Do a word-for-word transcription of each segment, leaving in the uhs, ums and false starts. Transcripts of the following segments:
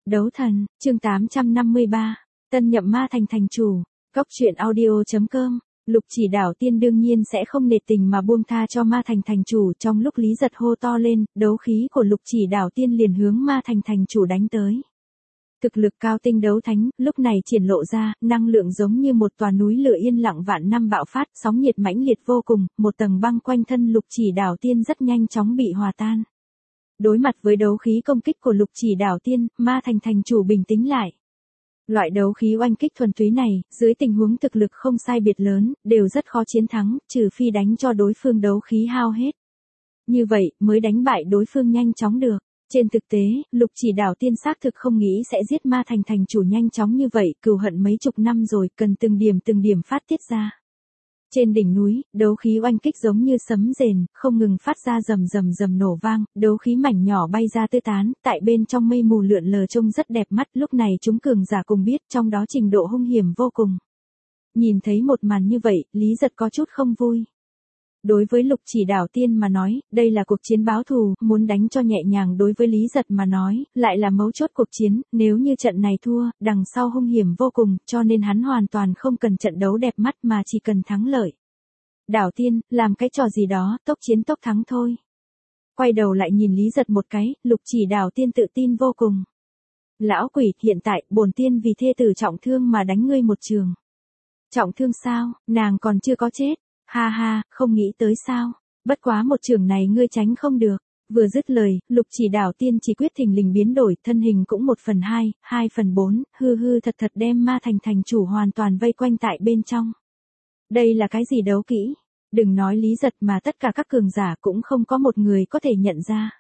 Đấu thần, chương tám trăm năm mươi ba, tân nhậm ma thành thành chủ, cốc truyện audio.com. Lục Chỉ Đảo Tiên đương nhiên sẽ không nể tình mà buông tha cho ma thành thành chủ, trong lúc Lý Giật hô to lên, đấu khí của Lục Chỉ Đảo Tiên liền hướng ma thành thành chủ đánh tới. Thực lực cao tinh đấu thánh, lúc này triển lộ ra, năng lượng giống như một tòa núi lửa yên lặng vạn năm bạo phát, sóng nhiệt mãnh liệt vô cùng, một tầng băng quanh thân Lục Chỉ Đảo Tiên rất nhanh chóng bị hòa tan. Đối mặt với đấu khí công kích của Lục Chỉ Đảo Tiên, ma thành thành chủ bình tĩnh lại. Loại đấu khí oanh kích thuần túy này, dưới tình huống thực lực không sai biệt lớn, đều rất khó chiến thắng, trừ phi đánh cho đối phương đấu khí hao hết. Như vậy, mới đánh bại đối phương nhanh chóng được. Trên thực tế, Lục Chỉ Đảo Tiên xác thực không nghĩ sẽ giết ma thành thành chủ nhanh chóng như vậy, cừu hận mấy chục năm rồi, cần từng điểm từng điểm phát tiết ra. Trên đỉnh núi, đấu khí oanh kích giống như sấm rền, không ngừng phát ra rầm rầm rầm nổ vang, đấu khí mảnh nhỏ bay ra tứ tán, tại bên trong mây mù lượn lờ trông rất đẹp mắt, lúc này chúng cường giả cùng biết, trong đó trình độ hung hiểm vô cùng. Nhìn thấy một màn như vậy, Lý Giật có chút không vui. Đối với Lục Chỉ Đảo Tiên mà nói, đây là cuộc chiến báo thù, muốn đánh cho nhẹ nhàng đối với Lý Giật mà nói, lại là mấu chốt cuộc chiến, nếu như trận này thua, đằng sau hung hiểm vô cùng, cho nên hắn hoàn toàn không cần trận đấu đẹp mắt mà chỉ cần thắng lợi. Đảo Tiên, làm cái trò gì đó, tốc chiến tốc thắng thôi. Quay đầu lại nhìn Lý Giật một cái, Lục Chỉ Đảo Tiên tự tin vô cùng. Lão quỷ, hiện tại, bổn tiên vì thê tử trọng thương mà đánh ngươi một trường. Trọng thương sao, nàng còn chưa có chết. Ha ha, không nghĩ tới sao, bất quá một trường này ngươi tránh không được. Vừa dứt lời, Lục Chỉ Đảo Tiên chỉ quyết thình lình biến đổi, thân hình cũng một phần hai, hai phần bốn, hư hư thật thật đem ma thành thành chủ hoàn toàn vây quanh tại bên trong. Đây là cái gì đấu kỹ? Đừng nói Lý Giật mà tất cả các cường giả cũng không có một người có thể nhận ra.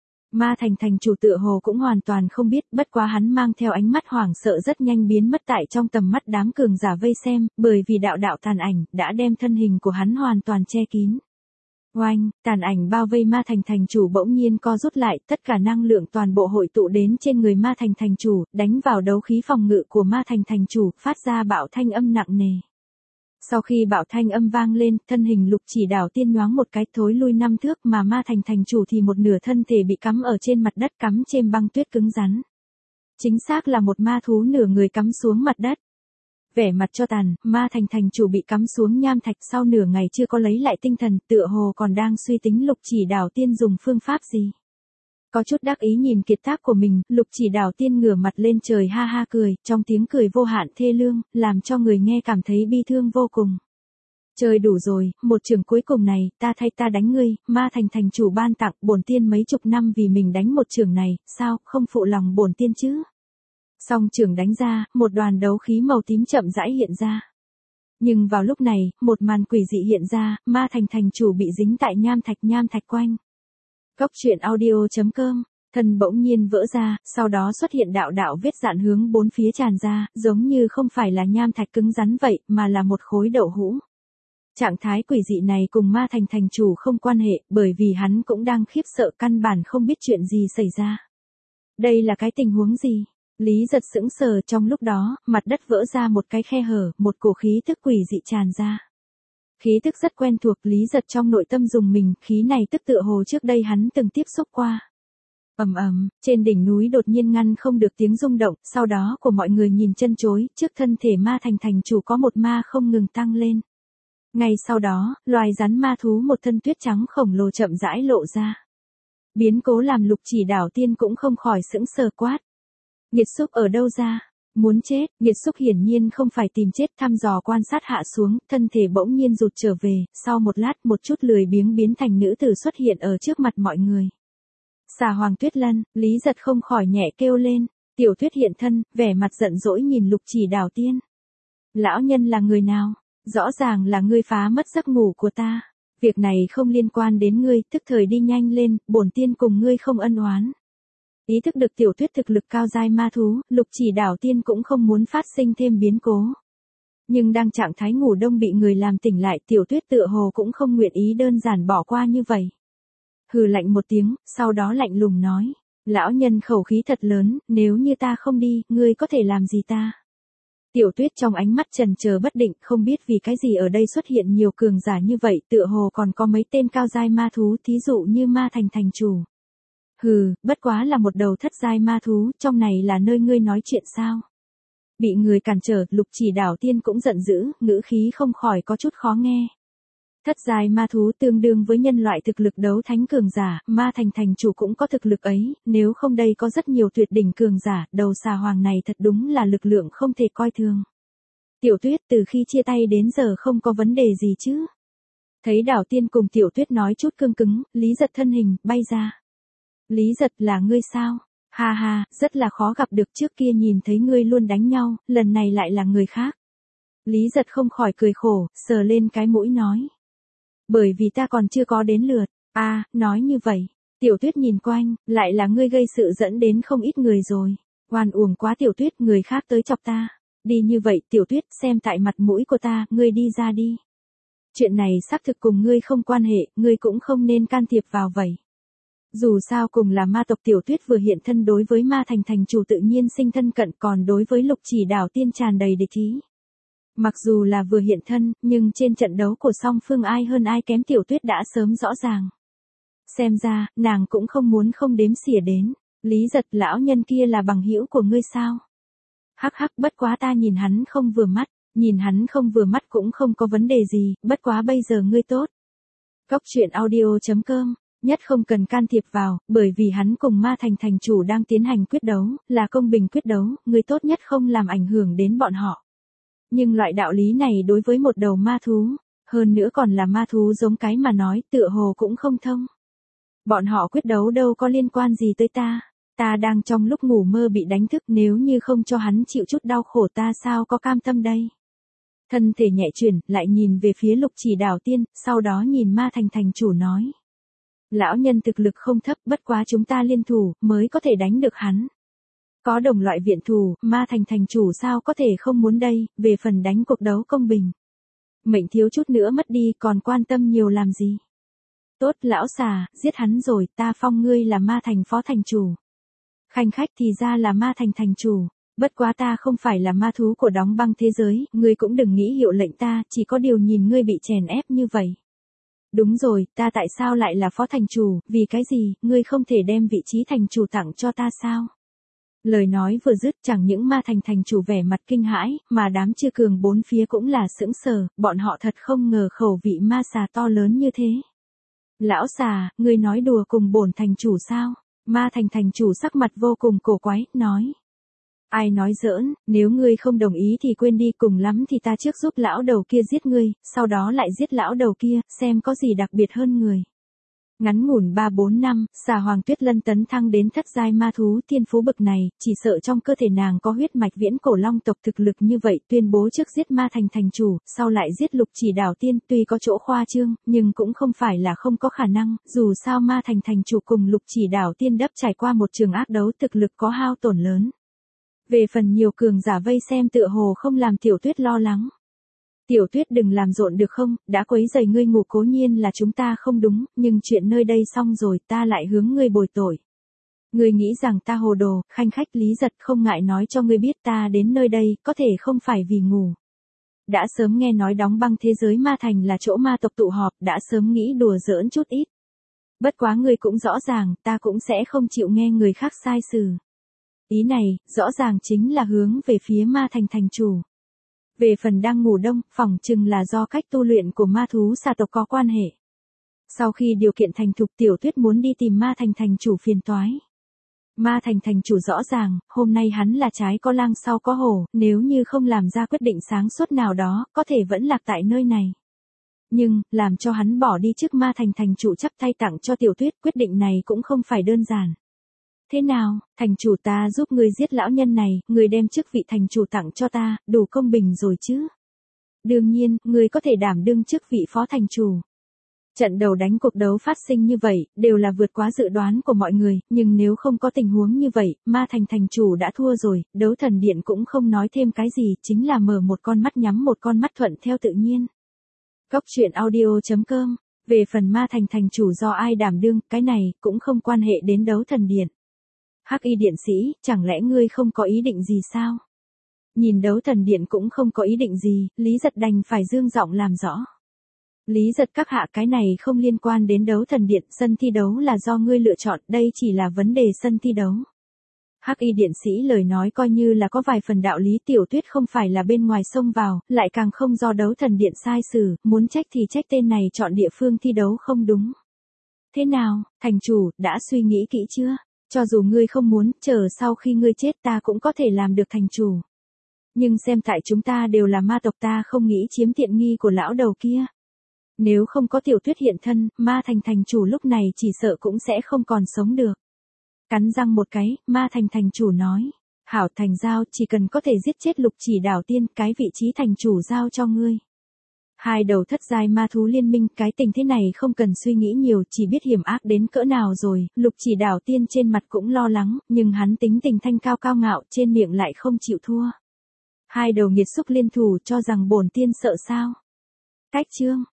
Ma thành thành chủ tựa hồ cũng hoàn toàn không biết, bất quá hắn mang theo ánh mắt hoảng sợ rất nhanh biến mất tại trong tầm mắt đám cường giả vây xem, bởi vì đạo đạo tàn ảnh đã đem thân hình của hắn hoàn toàn che kín. Oanh, tàn ảnh bao vây ma thành thành chủ bỗng nhiên co rút lại, tất cả năng lượng toàn bộ hội tụ đến trên người ma thành thành chủ, đánh vào đấu khí phòng ngự của ma thành thành chủ, phát ra bạo thanh âm nặng nề. Sau khi bạo thanh âm vang lên, thân hình Lục Chỉ Đảo Tiên nhoáng một cái thối lui năm thước mà ma thành thành chủ thì một nửa thân thể bị cắm ở trên mặt đất cắm trên băng tuyết cứng rắn. Chính xác là một ma thú nửa người cắm xuống mặt đất. Vẻ mặt cho tàn, ma thành thành chủ bị cắm xuống nham thạch sau nửa ngày chưa có lấy lại tinh thần, tựa hồ còn đang suy tính Lục Chỉ Đảo Tiên dùng phương pháp gì. Có chút đắc ý nhìn kiệt tác của mình, Lục Chỉ Đảo Tiên ngửa mặt lên trời ha ha cười, trong tiếng cười vô hạn thê lương, làm cho người nghe cảm thấy bi thương vô cùng. Trời đủ rồi, một trường cuối cùng này, ta thay ta đánh ngươi, ma thành thành chủ ban tặng bổn tiên mấy chục năm vì mình đánh một trường này, sao, không phụ lòng bổn tiên chứ? Song trường đánh ra, một đoàn đấu khí màu tím chậm rãi hiện ra. Nhưng vào lúc này, một màn quỷ dị hiện ra, ma thành thành chủ bị dính tại nham thạch nham thạch quanh. Cốc truyện audio.com, thân bỗng nhiên vỡ ra, sau đó xuất hiện đạo đạo vết dạn hướng bốn phía tràn ra, giống như không phải là nham thạch cứng rắn vậy, mà là một khối đậu hũ. Trạng thái quỷ dị này cùng ma thành thành chủ không quan hệ, bởi vì hắn cũng đang khiếp sợ căn bản không biết chuyện gì xảy ra. Đây là cái tình huống gì? Lý Giật sững sờ, trong lúc đó, mặt đất vỡ ra một cái khe hở, một cổ khí tức quỷ dị tràn ra. Khí tức rất quen thuộc, Lý Giật trong nội tâm dùng mình, khí này tức tựa hồ trước đây hắn từng tiếp xúc qua. Ầm ầm, trên đỉnh núi đột nhiên ngăn không được tiếng rung động, sau đó của mọi người nhìn chân chối, trước thân thể ma thành thành chủ có một ma không ngừng tăng lên. Ngay sau đó, loài rắn ma thú một thân tuyết trắng khổng lồ chậm rãi lộ ra. Biến cố làm Lục Chỉ Đảo Tiên cũng không khỏi sững sờ quát. Nghiệt xúc ở đâu ra? Muốn chết, nghiệt xúc hiển nhiên không phải tìm chết, thăm dò quan sát hạ xuống, thân thể bỗng nhiên rụt trở về, sau một lát một chút lười biếng biến thành nữ tử xuất hiện ở trước mặt mọi người. Xà Hoàng Tuyết Lân, Lý Giật không khỏi nhẹ kêu lên, Tiểu Tuyết hiện thân, vẻ mặt giận dỗi nhìn Lục Chỉ Đảo Tiên. Lão nhân là người nào? Rõ ràng là ngươi phá mất giấc ngủ của ta. Việc này không liên quan đến ngươi, tức thời đi nhanh lên, bổn tiên cùng ngươi không ân oán. Ý thức được Tiểu Tuyết thực lực cao giai ma thú, Lục Chỉ Đảo Tiên cũng không muốn phát sinh thêm biến cố. Nhưng đang trạng thái ngủ đông bị người làm tỉnh lại, Tiểu Tuyết tựa hồ cũng không nguyện ý đơn giản bỏ qua như vậy. Hừ lạnh một tiếng, sau đó lạnh lùng nói, lão nhân khẩu khí thật lớn, nếu như ta không đi, ngươi có thể làm gì ta? Tiểu Tuyết trong ánh mắt chần chờ bất định, không biết vì cái gì ở đây xuất hiện nhiều cường giả như vậy, tựa hồ còn có mấy tên cao giai ma thú, thí dụ như ma thành thành chủ. Hừ, bất quá là một đầu thất giai ma thú, trong này là nơi ngươi nói chuyện sao? Bị người cản trở, Lục Chỉ Đảo Tiên cũng giận dữ, ngữ khí không khỏi có chút khó nghe. Thất giai ma thú tương đương với nhân loại thực lực đấu thánh cường giả, ma thành thành chủ cũng có thực lực ấy, nếu không đây có rất nhiều tuyệt đỉnh cường giả, đầu xà hoàng này thật đúng là lực lượng không thể coi thường. Tiểu Tuyết từ khi chia tay đến giờ không có vấn đề gì chứ? Thấy Đảo Tiên cùng Tiểu Tuyết nói chút cương cứng, Lý Giật thân hình, bay ra. Lý Giật là ngươi sao? Ha ha, rất là khó gặp được, trước kia nhìn thấy ngươi luôn đánh nhau, lần này lại là người khác. Lý Giật không khỏi cười khổ, sờ lên cái mũi nói. Bởi vì ta còn chưa có đến lượt. A, à, nói như vậy. Tiểu Tuyết nhìn quanh, lại là ngươi gây sự dẫn đến không ít người rồi. Oan uổng quá Tiểu Tuyết, người khác tới chọc ta. Đi như vậy Tiểu Tuyết, xem tại mặt mũi của ta, ngươi đi ra đi. Chuyện này xác thực cùng ngươi không quan hệ, ngươi cũng không nên can thiệp vào vậy. Dù sao cùng là ma tộc, Tiểu Tuyết vừa hiện thân đối với ma thành thành chủ tự nhiên sinh thân cận, còn đối với Lục Chỉ Đảo Tiên tràn đầy địch ý. Mặc dù là vừa hiện thân, nhưng trên trận đấu của song phương ai hơn ai kém Tiểu Tuyết đã sớm rõ ràng. Xem ra, nàng cũng không muốn không đếm xỉa đến. Lý Giật, lão nhân kia là bằng hữu của ngươi sao? Hắc hắc, bất quá ta nhìn hắn không vừa mắt, nhìn hắn không vừa mắt cũng không có vấn đề gì, bất quá bây giờ ngươi tốt. Góc truyện audio chấm com, nhất không cần can thiệp vào, bởi vì hắn cùng ma thành thành chủ đang tiến hành quyết đấu, là công bình quyết đấu, ngươi tốt nhất không làm ảnh hưởng đến bọn họ. Nhưng loại đạo lý này đối với một đầu ma thú, hơn nữa còn là ma thú giống cái mà nói, tựa hồ cũng không thông. Bọn họ quyết đấu đâu có liên quan gì tới ta, ta đang trong lúc ngủ mơ bị đánh thức, nếu như không cho hắn chịu chút đau khổ ta sao có cam tâm đây. Thân thể nhẹ chuyển, lại nhìn về phía Lục Chỉ Đảo Tiên, sau đó nhìn ma thành thành chủ nói. Lão nhân thực lực không thấp, bất quá chúng ta liên thủ, mới có thể đánh được hắn. Có đồng loại viện thủ, ma thành thành chủ sao có thể không muốn đây, về phần đánh cuộc đấu công bình. Mệnh thiếu chút nữa mất đi, còn quan tâm nhiều làm gì. Tốt, lão xà, giết hắn rồi, ta phong ngươi là ma thành phó thành chủ. Khanh khách thì ra là ma thành thành chủ, bất quá ta không phải là ma thú của đóng băng thế giới, ngươi cũng đừng nghĩ hiệu lệnh ta, chỉ có điều nhìn ngươi bị chèn ép như vậy. Đúng rồi, ta tại sao lại là phó thành chủ, vì cái gì, ngươi không thể đem vị trí thành chủ tặng cho ta sao? Lời nói vừa dứt, chẳng những ma thành thành chủ vẻ mặt kinh hãi, mà đám chư cường bốn phía cũng là sững sờ, bọn họ thật không ngờ khẩu vị ma xà to lớn như thế. Lão xà, ngươi nói đùa cùng bổn thành chủ sao? Ma thành thành chủ sắc mặt vô cùng cổ quái, nói. Ai nói giỡn, nếu ngươi không đồng ý thì quên đi, cùng lắm thì ta trước giúp lão đầu kia giết ngươi, sau đó lại giết lão đầu kia, xem có gì đặc biệt hơn người. Ngắn ngủn ba bốn năm, xà hoàng Tuyết Lân tấn thăng đến thất giai ma thú thiên phú bậc này, chỉ sợ trong cơ thể nàng có huyết mạch viễn cổ long tộc, thực lực như vậy, tuyên bố trước giết ma thành thành chủ, sau lại giết Lục Chỉ Đảo Tiên, tuy có chỗ khoa trương, nhưng cũng không phải là không có khả năng, dù sao ma thành thành chủ cùng Lục Chỉ Đảo Tiên đắp trải qua một trường ác đấu, thực lực có hao tổn lớn. Về phần nhiều cường giả vây xem tựa hồ không làm Tiểu Tuyết lo lắng. Tiểu Tuyết đừng làm rộn được không, đã quấy rầy ngươi ngủ cố nhiên là chúng ta không đúng, nhưng chuyện nơi đây xong rồi ta lại hướng ngươi bồi tội. Ngươi nghĩ rằng ta hồ đồ, khanh khách. Lý Giật không ngại nói cho ngươi biết ta đến nơi đây, có thể không phải vì ngủ. Đã sớm nghe nói đóng băng thế giới ma thành là chỗ ma tộc tụ họp, đã sớm nghĩ đùa giỡn chút ít. Bất quá ngươi cũng rõ ràng, ta cũng sẽ không chịu nghe người khác sai sử. Ý này, rõ ràng chính là hướng về phía ma thành thành chủ. Về phần đang ngủ đông, phỏng chừng là do cách tu luyện của ma thú xà tộc có quan hệ. Sau khi điều kiện thành thục, Tiểu Tuyết muốn đi tìm ma thành thành chủ phiền toái. Ma thành thành chủ rõ ràng, hôm nay hắn là trái có lang sau có hổ, nếu như không làm ra quyết định sáng suốt nào đó, có thể vẫn lạc tại nơi này. Nhưng, làm cho hắn bỏ đi trước ma thành thành chủ chắp tay tặng cho Tiểu Tuyết, quyết định này cũng không phải đơn giản. Thế nào, thành chủ, ta giúp ngươi giết lão nhân này, ngươi đem chức vị thành chủ tặng cho ta, đủ công bình rồi chứ? Đương nhiên, ngươi có thể đảm đương chức vị phó thành chủ. Trận đầu đánh cuộc đấu phát sinh như vậy, đều là vượt quá dự đoán của mọi người, nhưng nếu không có tình huống như vậy, ma thành thành chủ đã thua rồi, đấu thần điện cũng không nói thêm cái gì, chính là mở một con mắt nhắm một con mắt thuận theo tự nhiên. Góc truyện audio chấm com, về phần ma thành thành chủ do ai đảm đương, cái này, cũng không quan hệ đến đấu thần điện. Hắc y điện sĩ, chẳng lẽ ngươi không có ý định gì sao? Nhìn đấu thần điện cũng không có ý định gì, Lý Giật đành phải dương giọng làm rõ. Lý giật các hạ, cái này không liên quan đến đấu thần điện, sân thi đấu là do ngươi lựa chọn, đây chỉ là vấn đề sân thi đấu. Hắc y điện sĩ lời nói coi như là có vài phần đạo lý, Tiểu Tuyết không phải là bên ngoài xông vào, lại càng không do đấu thần điện sai xử, muốn trách thì trách tên này chọn địa phương thi đấu không đúng. Thế nào, thành chủ, đã suy nghĩ kỹ chưa? Cho dù ngươi không muốn, chờ sau khi ngươi chết ta cũng có thể làm được thành chủ. Nhưng xem tại chúng ta đều là ma tộc, ta không nghĩ chiếm tiện nghi của lão đầu kia. Nếu không có Tiểu Tuyết hiện thân, ma thành thành chủ lúc này chỉ sợ cũng sẽ không còn sống được. Cắn răng một cái, ma thành thành chủ nói. Hảo, thành giao, chỉ cần có thể giết chết Lục Chỉ Đảo Tiên, cái vị trí thành chủ giao cho ngươi. Hai đầu thất giai ma thú liên minh, cái tình thế này không cần suy nghĩ nhiều, chỉ biết hiểm ác đến cỡ nào rồi. Lục Chỉ Đảo Tiên trên mặt cũng lo lắng, nhưng hắn tính tình thanh cao cao ngạo, trên miệng lại không chịu thua. Hai đầu nghiệt xúc liên thủ, cho rằng bổn tiên sợ sao? Cách chương